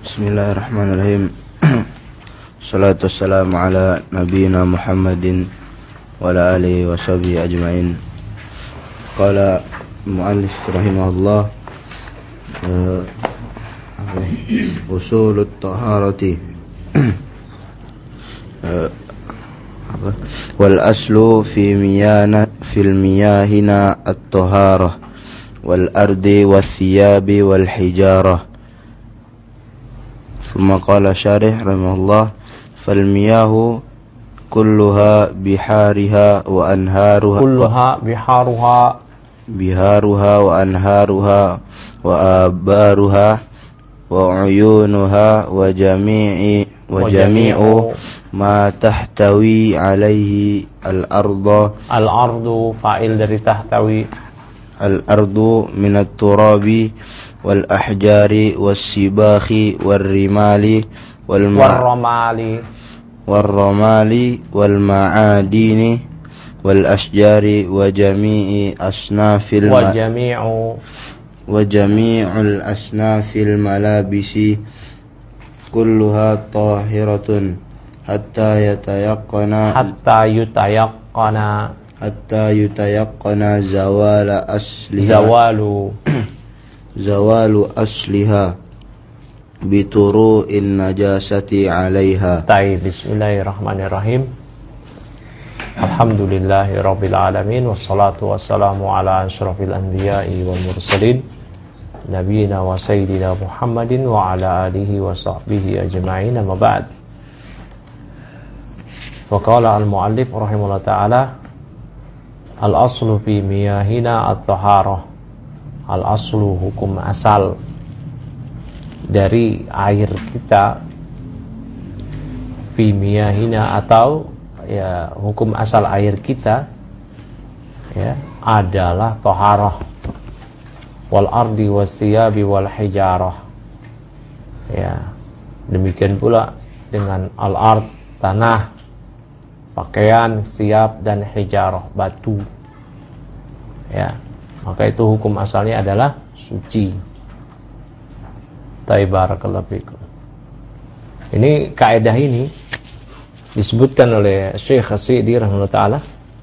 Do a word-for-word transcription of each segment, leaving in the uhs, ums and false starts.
Bismillahirrahmanirrahim. Salatu wassalamu ala nabiyina Muhammadin wa ala alihi wa sahbihi ajma'in. Qala mu'allif rahimahullah uh, usulut taharati uh, wal aslu fi miyana fil miyahina at-taharah wal ardi was thiyabi wal hijarah. ثم قال شارح رحمه الله فالمياه كلها بحارها وأنهارها كلها بحارها بحارها وأنهارها وآبارها وعيونها وجميع وجميع ما تحتوي عليه الأرض الأرض فاعل dari tahtawi الأرض من التراب والأحجار والسباخ والرمال والرمال والرمال والمعادن والأشجار وجميع أصناف الم... وجميع وجميع الأصناف الملابس كلها طاهرة حتى يتيقن حتى يتيقن حتى يتيقن زوال أصلها زوال زوال أصلها بطروء النجاسة عليها. طيب بسم الله الرحمن الرحيم. الحمد لله رب العالمين والصلاة والسلام على أشرف الأنبياء والمرسلين نبينا وسيدنا محمد وعلى آله وصحبه أجمعين. أما بعد وقال المؤلف رحمه الله تعالى الأصل في مياهنا الطهارة. Al-aslu hukum asal dari air kita fi miyahina atau ya hukum asal air kita ya adalah thaharah wal ardi wasiyabi wal hijarah. Ya, demikian pula dengan al-ard tanah, pakaian, siyab dan hijarah batu. Ya, maka itu hukum asalnya adalah suci. Barakallahu fikum. Ini kaidah ini disebutkan oleh Syekh As-Sa'di rahimahullah taala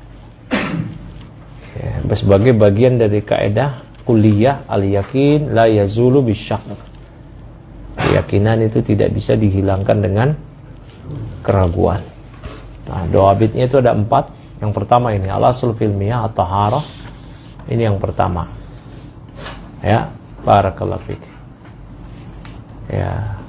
ya, sebagai bagian dari kaidah kulliyah al-yakin la yazulu bisyak. Keyakinan itu tidak bisa dihilangkan dengan keraguan. Nah, doabitnya itu ada empat. Yang pertama ini al-aslu fil miyah at-taharah. Ini yang pertama. Ya, barakallahu fik. Ya.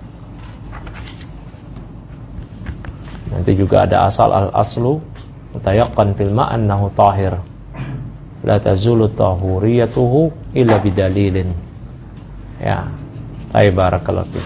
Nanti juga ada asal al-aslu mutayaqqan fil ma' annahu tahir. La tazulu tahuriyatuhu illa bidalilin. Ya. Ay barakallahu fik.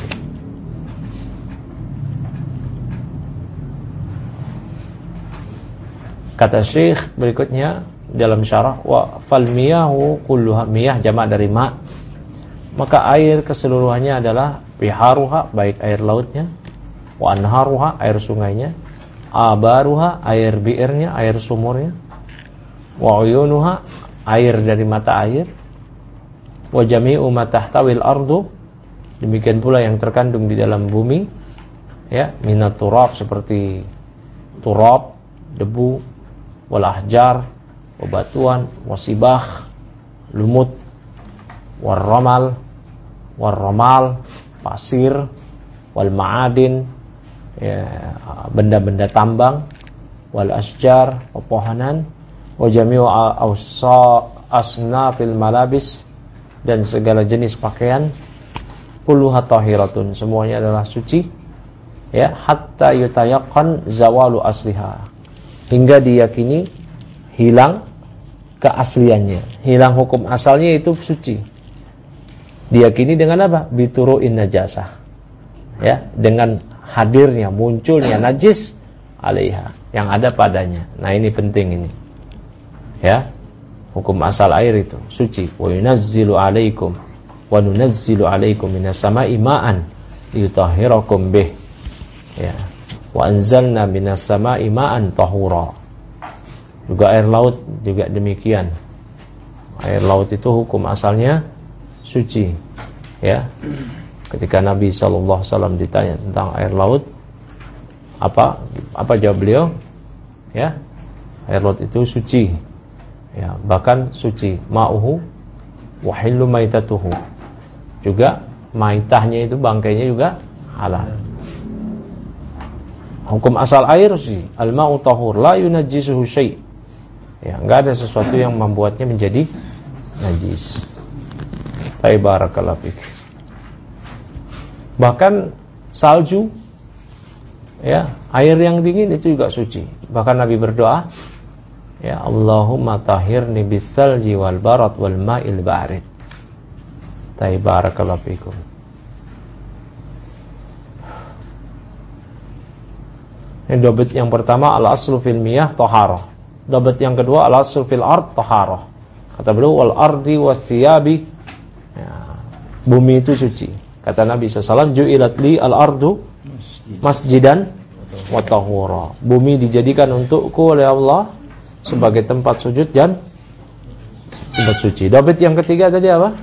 Kata Syekh berikutnya dalam syarah wa fal miyahu kulluha miyah jamak dari ma, maka air keseluruhannya adalah biharuha baik air lautnya, wa anharuha air sungainya, abaruha air biirnya air sumurnya, wa uyunuha air dari mata air, wa jami'u ma tahtawil ardu demikian pula yang terkandung di dalam bumi ya minat turab seperti turab debu wal ahjar batuan, wasibah, lumut, warramal, warramal, pasir, wal ma'adin, ya, benda-benda tambang, wal asjar, pepohonan, wa jami'u asnafil malabis dan segala jenis pakaian, kulluha tahiratun, semuanya adalah suci, ya, hatta yutayaqqan zawalu asliha, hingga diyakini hilang keasliannya, hilang hukum asalnya itu suci. Diyakini dengan apa? Bituru'in najasah. Ya, dengan hadirnya, munculnya najis alaiha, yang ada padanya. Nah, ini penting ini. Ya. Hukum asal air itu suci. Wa yunazzilu 'alaikum wa nunazzilu 'alaikum minas sama'i ma'an liyutahhirakum bih. Ya. Wa anzalna minas sama'i ma'an tahura. Juga air laut juga demikian. Air laut itu hukum asalnya suci. Ya. Ketika Nabi shallallahu alaihi wasallam ditanya tentang air laut, apa apa jawab beliau? Ya, air laut itu suci. Ya, bahkan suci. Ma'uhu wa hillu maitatuhu. Juga maitahnya itu, bangkainya juga halal. Hukum asal air sih, al-ma'u tahur la yunajjisuhu syai'. Ya, enggak ada sesuatu yang membuatnya menjadi najis. Barakallahu fik. Bahkan salju, ya, air yang dingin itu juga suci. Bahkan Nabi berdoa, ya, Allahumma tahhirni bis-salji wal barad wal ma'il barid. Barakallahu fikum. Ini dobit yang pertama, al-aslu fil miyah taharah. Dobit yang kedua, al-aslu fil ard taharah. Kata beliau, wal ardi was-siyabi, ya, bumi itu suci. Kata Nabi shallallahu alaihi wasallam, ju'ilat li al-ardu masjidan wa tahura. Bumi dijadikan untukku oleh Allah sebagai tempat sujud dan tempat suci. Dobit yang ketiga tadi apa?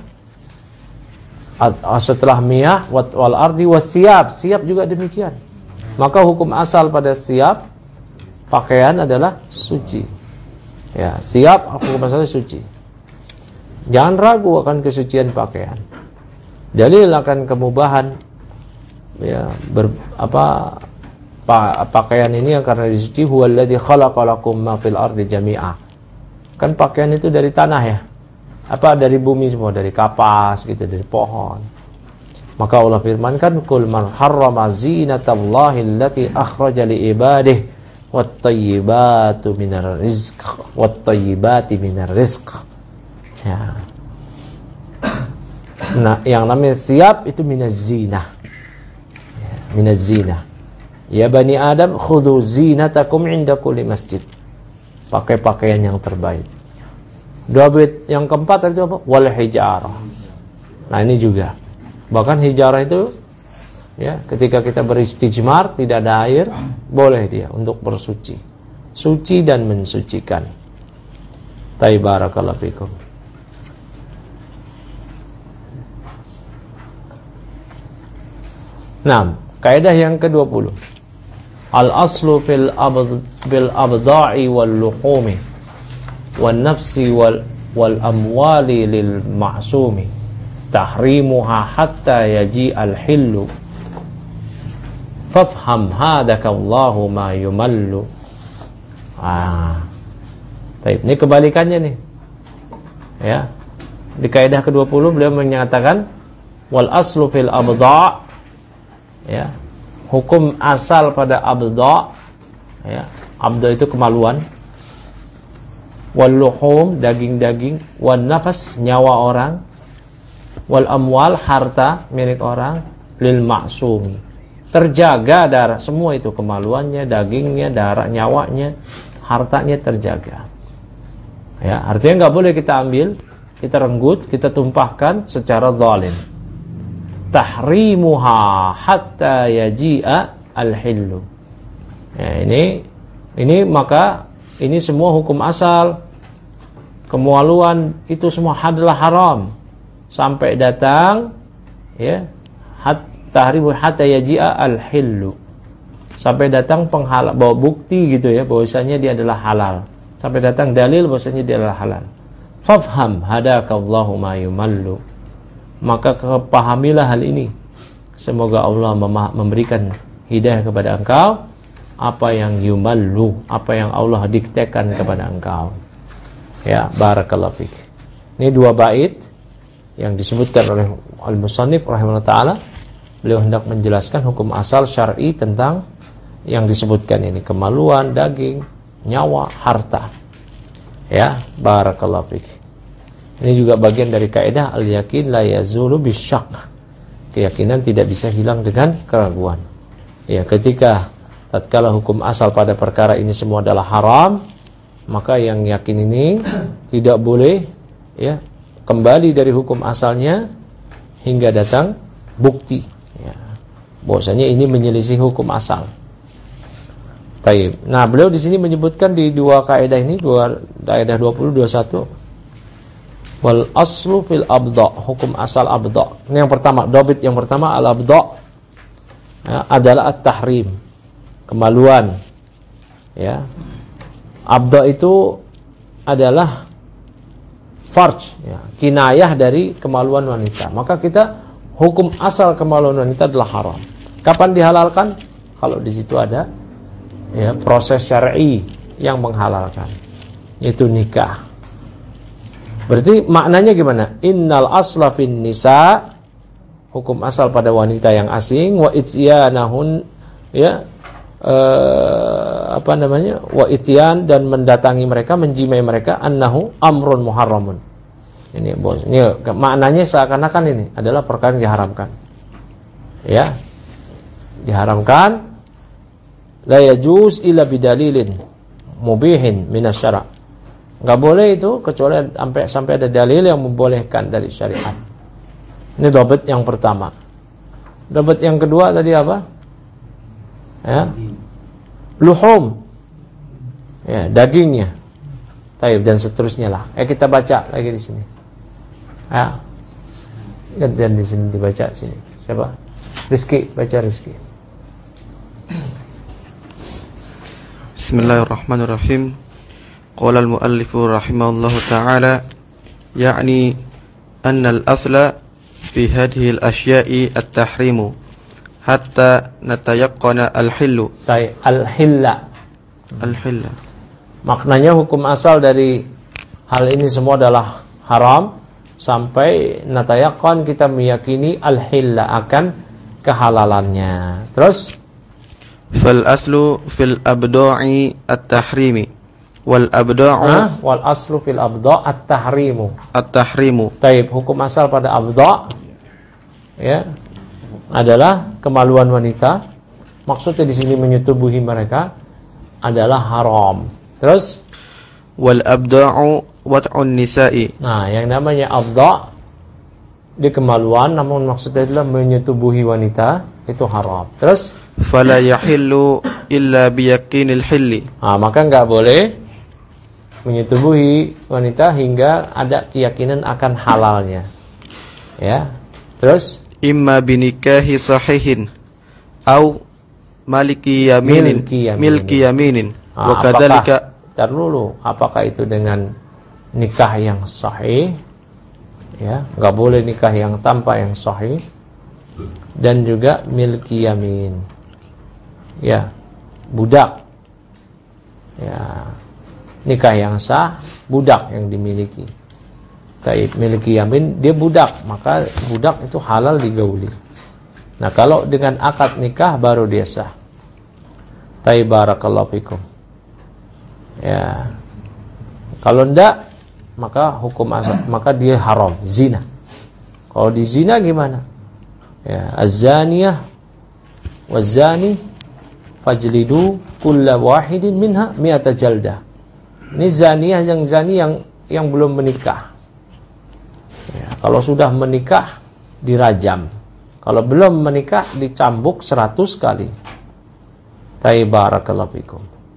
Setelah miyah wal ardi was-siyab, siap juga demikian. Maka hukum asal pada siap pakaian adalah suci. Ya, siap hukum asalnya suci. Jangan ragu akan kesucian pakaian. Dalil akan kemubahan, ya, ber, apa pa, pakaian ini yang karena disuci, huwallazi khalaqalakum ma fil ardi jami'a. Kan pakaian itu dari tanah, ya. Apa dari bumi semua, dari kapas gitu, dari pohon. Maka Allah firmankan, qul man harrama zinatallahi allati akhraja li ibadihi wat thayyibatu minar rizq wat thayyibati minar rizq. Ya. Nah, yang namanya siap itu minaz zinah. Ya, minaz zinah. Ya bani Adam, khudhu zinatakum inda kulli masjid. Pakai pakaian yang terbaik. Dobit yang keempat itu apa? Wal hijarah. Nah, ini juga. Bahkan hijarah itu, ya, ketika kita beristijmar tidak ada air, boleh dia untuk bersuci. Suci dan mensucikan. Barakallahu fikum. Nah, kaidah yang kedua puluh. Al-aslu fil abd bil abda'i wal luhumi wan nafsi wal wal amwali lil ma'sumi tahrimuha hatta yaji al-hillu fafham hadaka Allahu ma yumallu. Ah. Baik, ini kebalikannya nih. Ya. Di kaidah kedua puluh beliau menyatakan wal aslu fil abda', ya, hukum asal pada abda, ya, abda itu kemaluan, wal luhum daging-daging, wan nafas nyawa orang, wal amwal harta milik orang, lil ma'sumi terjaga darah, semua itu kemaluannya, dagingnya, darah, nyawanya, hartanya terjaga. Ya, artinya enggak boleh kita ambil, kita renggut, kita tumpahkan secara zalim. Tahrimuha hatta yaji'a al-hillu. Ya, ini ini maka ini semua hukum asal. Kemaluan itu semua adalah haram sampai datang, ya, hat tahrimu hatta yaji'a al-hillu. Sampai datang penghalal, bawa bukti gitu, ya, bahwasanya dia adalah halal. Sampai datang dalil bahwasanya dia adalah halal. Fafham hadakallahu ma yumallu. Maka kepahamilah hal ini. Semoga Allah memberikan hidayah kepada engkau apa yang yumallu, apa yang Allah diktekan kepada engkau. Ya, barakallahu fik. Ini dua bait yang disebutkan oleh al-musannif rahimahullah taala. Beliau hendak menjelaskan hukum asal syar'i tentang yang disebutkan ini, kemaluan, daging, nyawa, harta. Ya, barakallahu fik. Ini juga bagian dari kaidah al-yakin la yazulu bisyak. Keyakinan tidak bisa hilang dengan keraguan. Ya, ketika tatkala hukum asal pada perkara ini semua adalah haram, maka yang yakin ini tidak boleh, ya, kembali dari hukum asalnya hingga datang bukti, ya, bahwasanya ini menyelisih hukum asal. Taib. Nah, beliau di sini menyebutkan di dua kaidah ini, dua kaidah dua puluh, dua puluh satu. Wal aslu fil abda, hukum asal abda. Ini yang pertama, dobit yang pertama al abda ya, adalah at-tahrim, kemaluan. Ya. Abda itu adalah farj, ya, kinayah dari kemaluan wanita. Maka kita hukum asal kemaluan wanita adalah haram. Kapan dihalalkan? Kalau di situ ada ya proses syar'i yang menghalalkan, yaitu nikah. Berarti maknanya gimana? Innal asla fin nisa, hukum asal pada wanita yang asing, wa ityanahun ya eh, apa namanya? Wa ityan, dan mendatangi mereka, menjimai mereka, annahu amrun muharramun. Ini bos. Ini maknanya seakan-akan ini adalah perkara yang diharamkan. Ya. Diharamkan, la yajuz illa bidalilin mubihin minasyara'. Enggak boleh itu kecuali sampai sampai ada dalil yang membolehkan dari syariat. Ini dobit yang pertama. Dobit yang kedua tadi apa? Ya. Luhum. Ya, dagingnya. Taib dan seterusnya lah. Eh kita baca lagi di sini. Ya. Gantian di sini dibaca sini. Siapa? Rizki, baca Rizki. Bismillahirrahmanirrahim. Qala al-muallifu rahimahullahu ta'ala, ya'ni anna al-asla fi hadhihi al-asya'i at-tahrimu hatta natayaqqana al-hillu. Tai al-hilla. Al-hilla. Maknanya hukum asal dari hal ini semua adalah haram sampai natayaqqan, kita meyakini al-hilla, akan kehalalannya. Terus fal aslu fil abda'i at-tahrimi wal abda'u ah, wal aslu fil abda' at-tahrimu. At-tahrimu. Taib, hukum asal pada abda' ya adalah kemaluan wanita. Maksudnya di sini menyetubuhi mereka adalah haram. Terus wal abda'u wat'un nisa'i. Nah, yang namanya abda' di kemaluan, namun maksudnya adalah menyetubuhi wanita, itu haram. Terus fala yahillu illa biyaqinil hilli. Nah, maka enggak boleh menyetubuhi wanita hingga ada keyakinan akan halalnya. Ya. Terus imma binikahi sahihin au maliki yaminin, milki yaminin, milki yaminin. Nah, Wa kadzalika, tar dulu, apakah itu dengan nikah yang sahih? Ya, enggak boleh nikah yang tanpa yang sahih. Dan juga milki yamin. Ya, budak. Ya, nikah yang sah, budak yang dimiliki. Taib, miliki yamin, dia budak, maka budak itu halal digauli. Nah, kalau dengan akad nikah baru dia sah. Taib, barakallahu fikum. Ya. Kalau enggak, maka hukum asal, maka dia haram, zina. Kalau di zina gimana? Ya, az-zaniyah waz-zani fajlidu kulla wahidin minha mi'ata jaldah. Ini zaniyah yang zani yang yang belum menikah. Ya, kalau sudah menikah dirajam. Kalau belum menikah dicambuk seratus kali. Taibarakallahu fikum.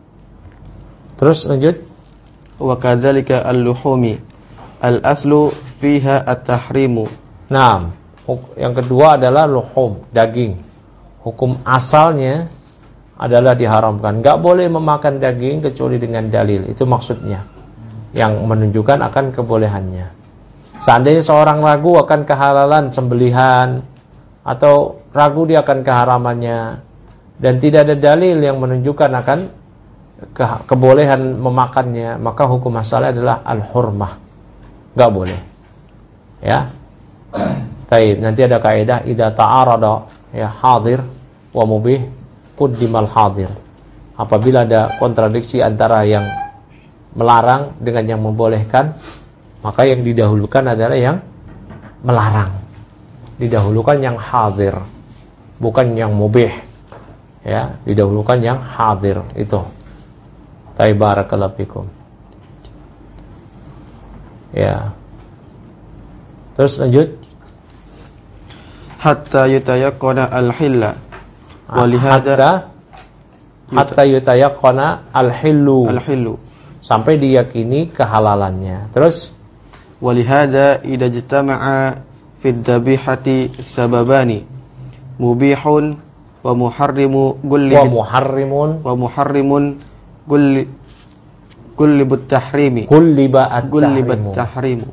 Terus lanjut. wa kadzalika al-luhumi al-aslu fiha at-tahrimu. Nah, yang kedua adalah luhum, daging. Hukum asalnya adalah diharamkan. Enggak boleh memakan daging kecuali dengan dalil. Itu maksudnya, yang menunjukkan akan kebolehannya. Seandainya seorang ragu akan kehalalan sembelihan, atau ragu dia akan keharamannya, dan tidak ada dalil yang menunjukkan akan ke kebolehan memakannya, maka hukum asalnya adalah al-hurmah. Enggak boleh. Ya. Taib, nanti ada kaidah idza ta'arada ya hadir wa mubih quddimal hadir. Apabila ada kontradiksi antara yang melarang dengan yang membolehkan, maka yang didahulukan adalah yang melarang. Didahulukan yang hadir, bukan yang mubih. Ya, didahulukan yang hadir itu. Taib, barakallahu fikum. Ya. Terus lanjut. Hatta yutayaqqana al-hilla. Wa lihada Hatta hatta yutayaqqana al-hillu. al-hillu. Sampai diyakini kehalalannya. Terus Walihada idza ijtama'a fi dzabihati sababani mubihun wa muharrimu kulli wa muharrimun wa muharrimun kulli kulli bitahrimi kulli ba'at kulli bitahrimu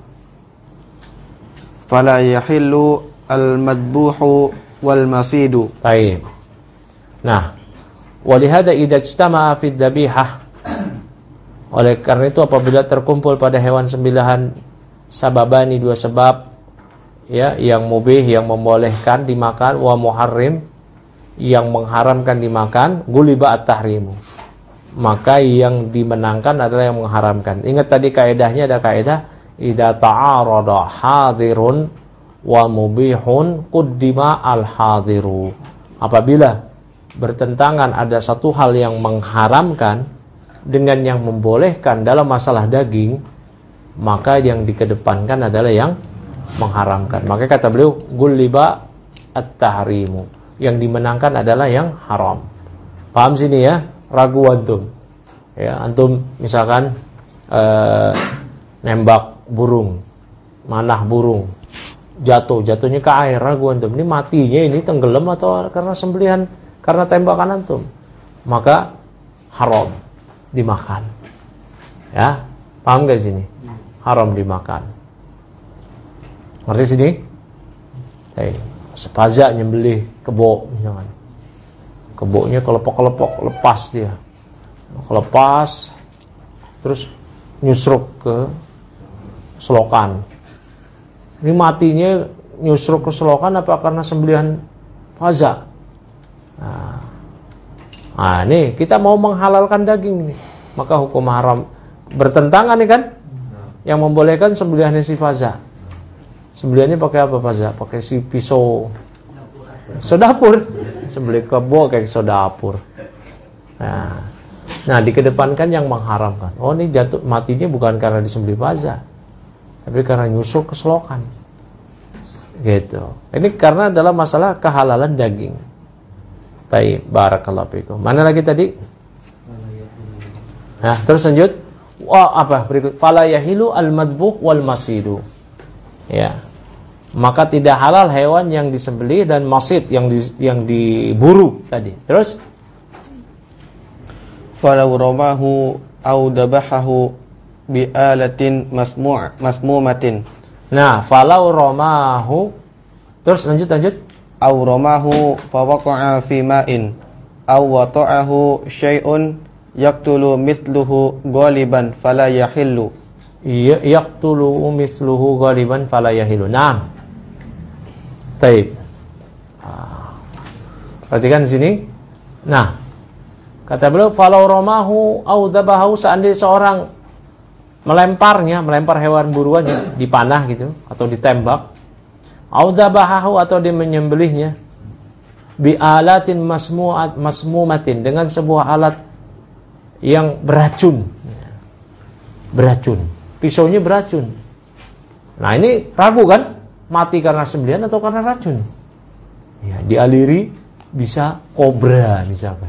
fala yahillu al-madbuhu wal masidu. Baik. Nah, walihada idza ijtama'a fi dzabihah, oleh karena itu apabila terkumpul pada hewan sembelihan sababani, dua sebab, ya, yang mubih, yang membolehkan dimakan, wa muharrim, yang mengharamkan dimakan, guliba at-tahrimu, maka yang dimenangkan adalah yang mengharamkan. Ingat tadi kaidahnya, ada kaidah idza ta'arada hadirun wa mubihun quddima al-hadiru. Apabila bertentangan ada satu hal yang mengharamkan dengan yang membolehkan dalam masalah daging, maka yang dikedepankan adalah yang mengharamkan. Maka kata beliau gulliba at-tahrimu, yang dimenangkan adalah yang haram. Paham sini ya? Ragu antum. Ya, antum misalkan eh, nembak burung, manah burung, jatuh, jatuhnya ke air, ragu antum. Ini matinya ini tenggelam atau karena sembelihan, karena tembakan antum, maka haram dimakan. Ya, paham gak sini? Haram dimakan. Ngerti sini? Hey, sepaza nyembelih kebo, misalkan. Kebonya kelepok-kelepok, lepas dia. Kelepas, terus nyusruk ke selokan. Ini matinya nyusruk ke selokan apa karena sembelihan faza? Nah, nah nih kita mau menghalalkan daging nih, maka hukum haram bertentangan nih kan? Yang membolehkan sembelihannya si faza. Sembelihannya pakai apa faza? Pakai si pisau sodapur. Sembelih kebo kayak sodapur. Nah, nah dikedepankan yang mengharamkan. Oh, ini jatuh matinya bukan karena disembelih faza, tapi karena nyusuk ke selokan. Gitu. Ini karena dalam masalah kehalalan daging. Baik, barakallahu fikum. Mana lagi tadi? Nah, terus lanjut. Wah, apa berikut? Fala yahilu al-madbuh wal masidu. Ya. Maka tidak halal hewan yang disembelih dan masid yang di, yang diburu tadi. Terus falau ramahu au dabahahu bi alatin masmu' masmumatin. Nah, falau ramahu, terus lanjut lanjut. Au ramahu fa waqa'a fi ma'in au wata'ahu syai'un yaqtulu mithluhu ghaliban fala yahillu. Iya, yaqtulu mithluhu ghaliban fala yahillu. Naam. Taib. Perhatikan di sini. Nah, kata beliau falau ramahu au dabahu, seandainya seorang melemparnya, melempar hewan buruannya, dipanah gitu atau ditembak, au dabahu atau dia menyembelihnya, bi alatin masmu'at masmumatin, dengan sebuah alat yang beracun. Beracun. Pisaunya beracun. Nah, ini ragu kan? Mati karena sembelihan atau karena racun? Ya, dialiri bisa kobra misalkan.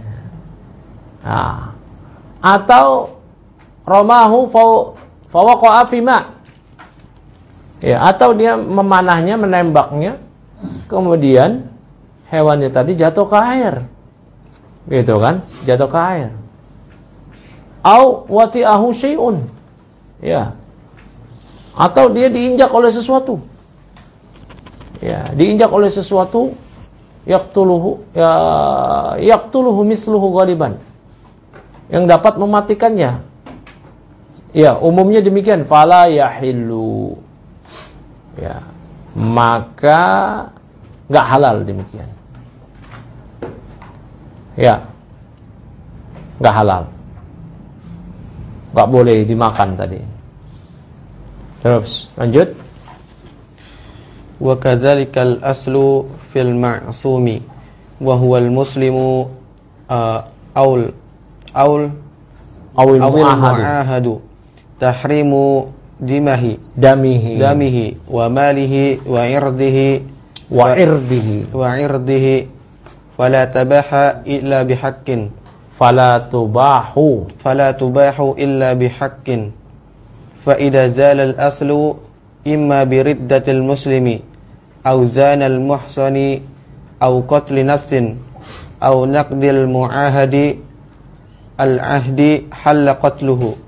Nah, atau romahu fawaqa'a fi ma. Ya, atau dia memanahnya, menembaknya, kemudian hewannya tadi jatuh ke air. Gitu kan? Jatuh ke air. Au wati'ahu syai'un. Ya. Atau dia diinjak oleh sesuatu. Ya, diinjak oleh sesuatu, yaqtuluhu ya yaqtuluhu misluhu ghaliban, yang dapat mematikannya. Ya, umumnya demikian, fala yahillu. Ya, maka enggak halal demikian. Ya. Enggak halal. Enggak boleh dimakan tadi. Terus lanjut. Wa kadzalikal aslu fil ma'sumi wa huwa al muslimu aul aul awil mu'ahadu tahrimu dimahi damihi damihi wa malihi wa irdihi wa irdihi wa irdihi fala tabaha illa bihaqqin fala tubahu fala tubahu illa bihaqqin fa idza zala al-aslu imma bi riddatil muslimi aw zana al-muhsani aw qatli nafsin aw naqdil mu'ahadi al-ahdi halla qatluhu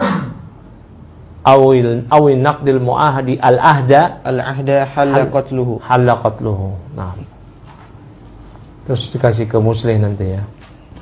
awil awil naqdil mu'ahadi al-ahda al-ahda halla qatluhu halla qatluhu. Nah, terus dikasih ke muslim nanti ya.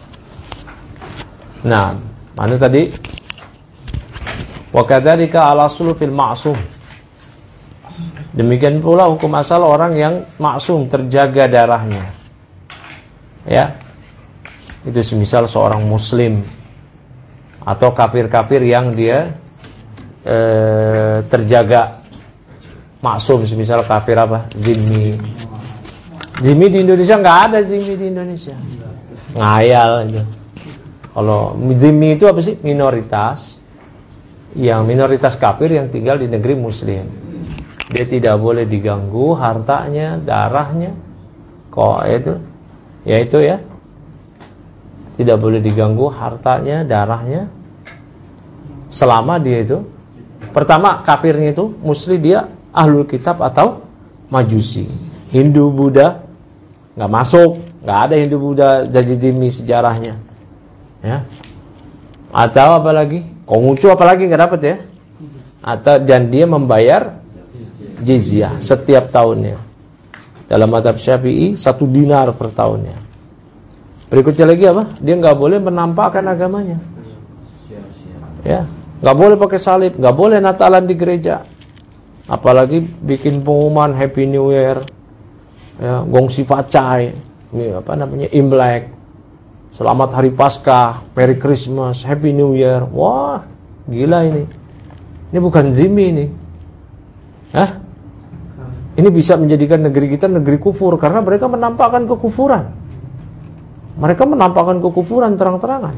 Nah, mana tadi? Wa kadzalika al-aslu fil ma'sum. Demikian pula hukum asal orang yang maksum, terjaga darahnya. Ya. Itu semisal seorang muslim atau kafir-kafir yang dia e, terjaga maksum, semisal kafir apa? Zimmi. Zimmi di Indonesia enggak ada zimmi di Indonesia. Ngayal itu. Kalau zimmi itu apa sih? Minoritas. Yang minoritas kafir yang tinggal di negeri muslim. Dia tidak boleh diganggu hartanya, darahnya. Kok itu? Ya itu ya. Tidak boleh diganggu hartanya, darahnya. Selama dia itu, pertama kafirnya itu muslim, dia ahlul kitab atau majusi. Hindu, Buddha enggak masuk, enggak ada Hindu, Buddha jadi zimmi sejarahnya. Ya. Atau apalagi Konghucu apalagi enggak dapat ya. Atau dan dia membayar jizyah setiap tahunnya. Dalam mazhab Syafi'i satu dinar per tahunnya. Berikutnya lagi apa? Dia enggak boleh menampakkan agamanya. Ya, enggak boleh pakai salib, enggak boleh Natalan di gereja. Apalagi bikin pengumuman Happy New Year. Ya, gongsi facai, ini apa namanya? Imlek. Selamat Hari Paskah, Merry Christmas, Happy New Year. Wah, gila ini. Ini bukan zimmi ini. Hah? Ini bisa menjadikan negeri kita negeri kufur karena mereka menampakkan kekufuran. Mereka menampakkan kekufuran terang-terangan.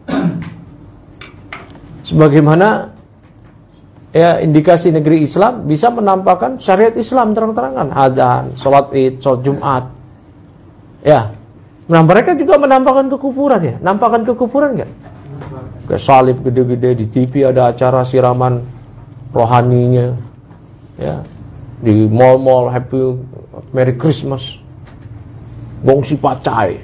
Sebagaimana ya indikasi negeri Islam bisa menampakkan syariat Islam terang-terangan, adzan, salat Id, salat Jumat. Ya. Nah, mereka juga menampakkan kekufuran ya. Nampakkan kekufuran enggak? Kayak salib gede-gede, di T V ada acara siraman rohaninya. Ya. Di mall-mall Happy Merry Christmas. Gongsi pacai.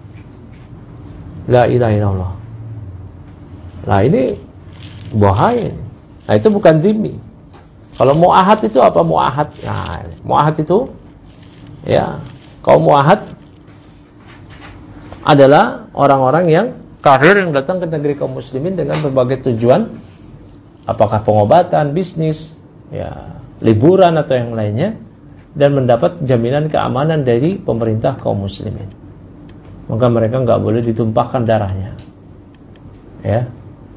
La ilaha illallah. Nah, ini bahaya. Nah, itu bukan zimmi. Kalau mu'ahad itu apa mu'ahad? Nah, mu'ahad itu ya, kaum mu'ahad adalah orang-orang yang kafir yang datang ke negeri kaum muslimin dengan berbagai tujuan, apakah pengobatan, bisnis, ya, liburan atau yang lainnya, dan mendapat jaminan keamanan dari pemerintah kaum muslimin. Maka mereka enggak boleh ditumpahkan darahnya. Ya.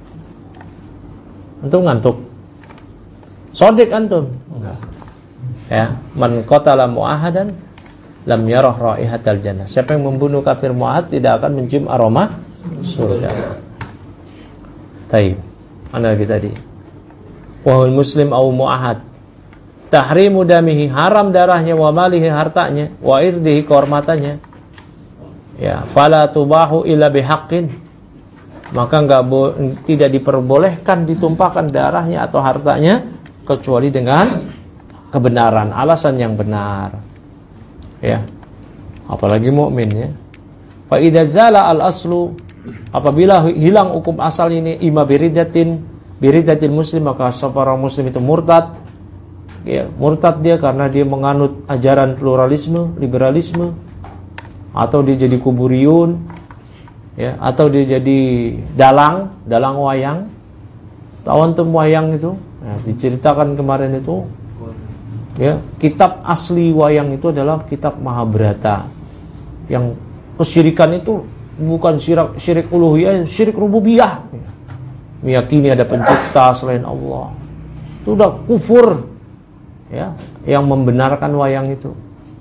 Antum ngantuk. Sodik antum. Enggak. Ya, man qatala mu'ahadan lam yarah raihatal jannah. Siapa yang membunuh kafir mu'ahad tidak akan mencium aroma surga. Taib. Mana lagi tadi? Wahul muslim au mu'ahad. Tahrimu damihi, haram darahnya, wa malihi, hartanya, wa irdihi, kehormatannya. Ya, fala tubahu illa bihaqqin. Maka enggak bo- tidak diperbolehkan ditumpahkan darahnya atau hartanya kecuali dengan kebenaran, alasan yang benar. Ya. Apalagi mukmin ya. Fa idza zala al-aslu, apabila hilang hukum asal ini, ima biridatin biridatil muslim, maka seorang muslim itu murtad. Ya, murtad dia karena dia menganut ajaran pluralisme, liberalisme, atau dia jadi kuburiyun, ya, atau dia jadi dalang, dalang wayang. Tahu antum wayang itu? Ya, diceritakan kemarin itu. Ya, kitab asli wayang itu adalah kitab Mahabharata. Yang kesyirikan itu bukan syirik syirik uluhiyah, syirik rububiyah. Ya. Meyakini ada pencipta selain Allah. Itu udah kufur. Ya, yang membenarkan wayang itu.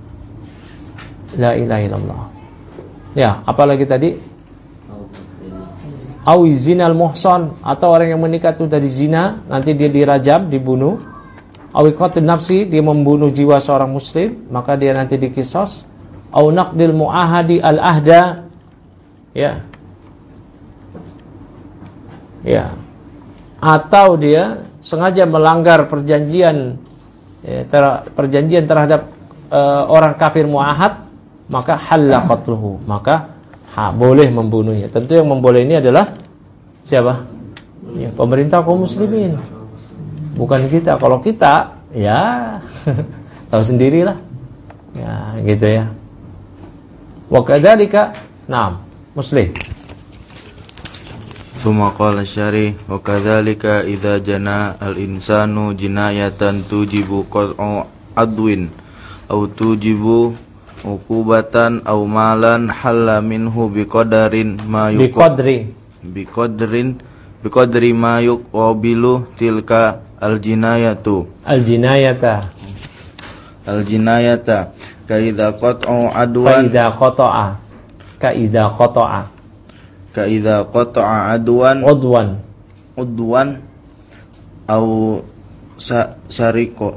La ilaha illallah. Ya, apalagi tadi? Awi zinal muhsan, atau orang yang menikah itu dari zina, nanti dia dirajam, dibunuh. Awi qatl nafsi, dia membunuh jiwa seorang muslim, maka dia nanti dikisos. Au naqdil muahadi al-ahda. Ya. Ya. Atau dia sengaja melanggar perjanjian ya, ter, perjanjian terhadap uh, orang kafir muahad, maka halla qatluhu, maka ha, boleh membunuhnya. Tentu yang memboleh ini adalah siapa? Ya, pemerintah kaum muslimin. Bukan kita. Kalau kita ya tahu sendirilah. Ya, gitu ya. Wa kadzalika, na'am, Muslim. Tsumma qala syarih wa kadzalika idza jana al-insanu jinayatan tujibu qat'u adwin aw tujibu uqubatan aw malan halla minhu biqadarin ma biqadri biqadrin biqadri ma yuqabilu tilka al-jinayatu al-jinayata al-jinayata ka idza qat'u adwan fa idza qata'a ka idza qata'a ka idza qata'a adwan udwan udwan au sa, sariko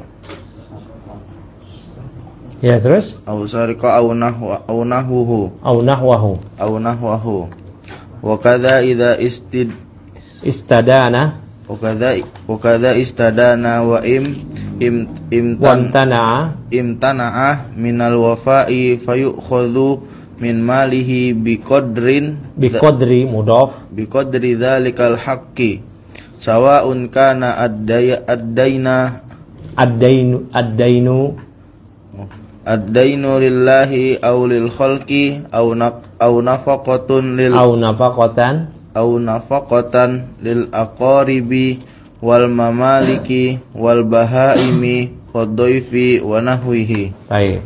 ya terus au sariko au nahwa au nahuhu au nahwahu au nahwahu wa kadza idza istid istadana wa kadza wa kadza istadana wa im im imtan wantana'a imtana'a minal wafa'i fayukhadhu min malihi biqadrin biqadri mudhaf biqadri dzalikal haqqi sawa'un kana ad-day ad-daina ad-dainu ad-dainu ad-dainu lillahi aw lil khalqi aw na aw nafaqatun lil au nafaqatan aw nafaqatan lil aqaribi wal mamaliki wal bahaimi wadhaifi wa nahwihi. Baik.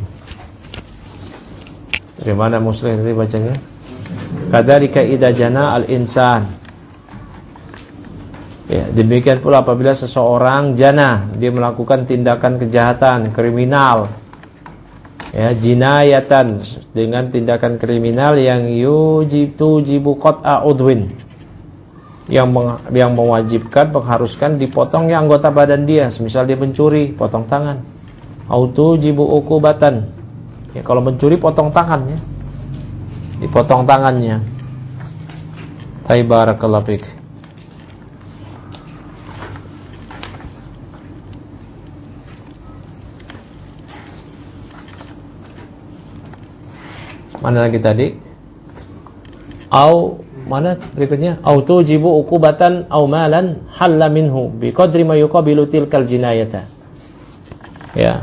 Dari mana Muslim tadi bacanya? Kadzalika idza jana al-insan. Ya, demikian pula apabila seseorang jana, dia melakukan tindakan kejahatan, kriminal. Ya, jinayatan, dengan tindakan kriminal yang yujib tujibu qat'a udwin. Yang meng, yang mewajibkan, mengharuskan dipotongnya anggota badan dia, semisal dia mencuri, potong tangan. Autu jibu uqubatan. Ya, kalau mencuri potong tangannya, dipotong tangannya. Barakallahu fik. Mana lagi tadi? Au mana berikutnya? Au tujibu uqubatan au malan halla minhu biqadri ma yuqabilu tilkal jinayata. Ya.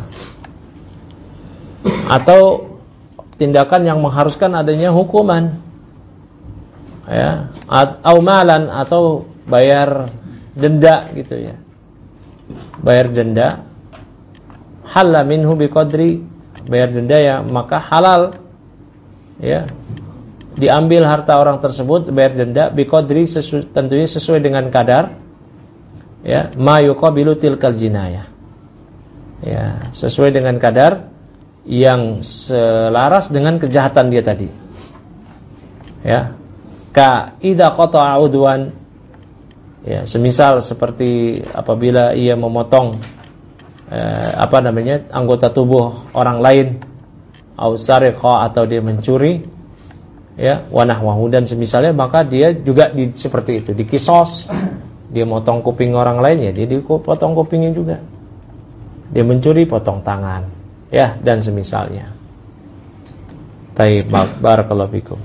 Atau tindakan yang mengharuskan adanya hukuman. Ya, au malan atau bayar denda gitu ya. Bayar denda halla minhu biqadri, bayar denda ya maka halal ya diambil harta orang tersebut, bayar denda biqadri sesu, tentunya sesuai dengan kadar ya ma yuqabilu tilkal jinayah ya sesuai dengan kadar yang selaras dengan kejahatan dia tadi ya ka idza qata'a udwan ya semisal seperti apabila ia memotong eh, apa namanya anggota tubuh orang lain au sariqa atau dia mencuri ya wa nahwahu dan semisalnya, maka dia juga di, seperti itu dikisos. Dia motong kuping orang lain ya dia dipotong kupingnya juga. Dia mencuri potong tangan ya dan semisalnya. Taib, barakallahu fikum.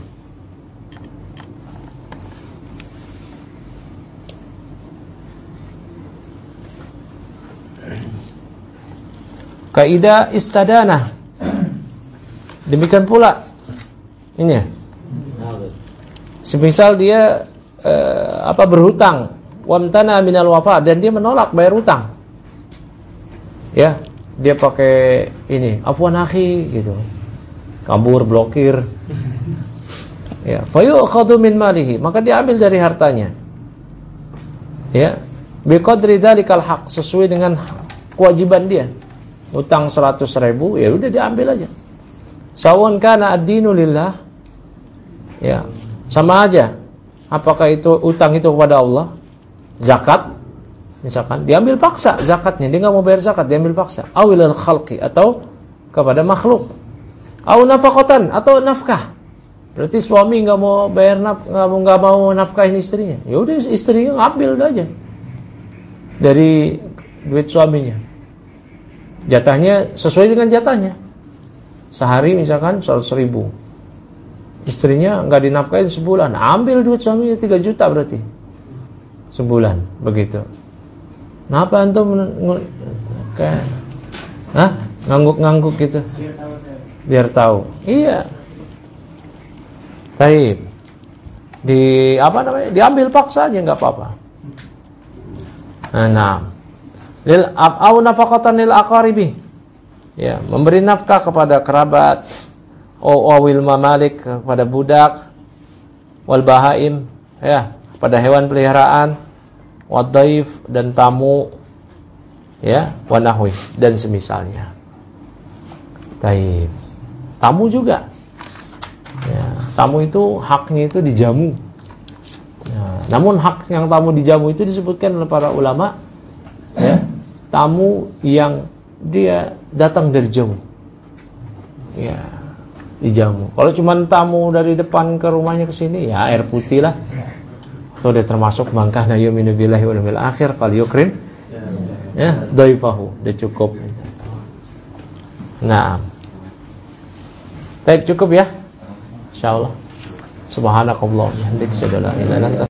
Kaidah istadana. Demikian pula ini ya. Semisal dia eh, apa berhutang, wamtana minal wafa, dan dia menolak bayar hutang. Ya, dia pakai ini, afwan akhi gitu. Kabur, blokir. Ya, fa yu'khadhu min malihi, maka diambil dari hartanya. Ya, biqadri dzalikal haq, sesuai dengan kewajiban dia. Hutang seratus ribu, ya udah diambil aja. Sawan kana ad-dinu lillah. Ya, sama aja. Apakah itu utang itu kepada Allah? Zakat misalkan, diambil paksa zakatnya, dia enggak mau bayar zakat, diambil paksa. Awilal khalqi, atau kepada makhluk. Aw nafaqatan, atau nafkah. Berarti suami enggak mau bayar naf enggak mau enggak mau nafkahin istrinya. Ya udah istrinya ngambil aja. dari duit suaminya. Jatahnya sesuai dengan jatahnya. Sehari misalkan seratus ribu. Istrinya nggak dinafkahin sebulan, ambil duit suaminya tiga juta berarti sebulan, begitu. Kenapa antum kayak, hah, ngangguk-ngangguk gitu? Biar tahu. Iya. Taib. Di apa namanya? Diambil paksa aja nggak apa-apa. Nah, lil au nafaqatan lil aqaribi. Ya, memberi nafkah kepada kerabat. O awil mamalik, kepada budak, wal bahaim, ya, pada hewan peliharaan, wadaif, dan tamu, ya, wanahwi, dan semisalnya. Taib. Tamu juga, ya, tamu itu haknya itu dijamu. Ya, namun hak yang tamu dijamu itu disebutkan oleh para ulama, ya, tamu yang dia datang dari jauh, ya, dijamu. Kalau cuma tamu dari depan ke rumahnya ke sini, ya air putih lah. Atau dia termasuk mangkah na yuminu billahi wal yawmil akhir fal yukrim, ya, dhaifahu, dia cukup. Nah, baik, cukup ya, insyaallah. Subhanakallahumma wa bihamdika, asyhadu an la ilaha illa anta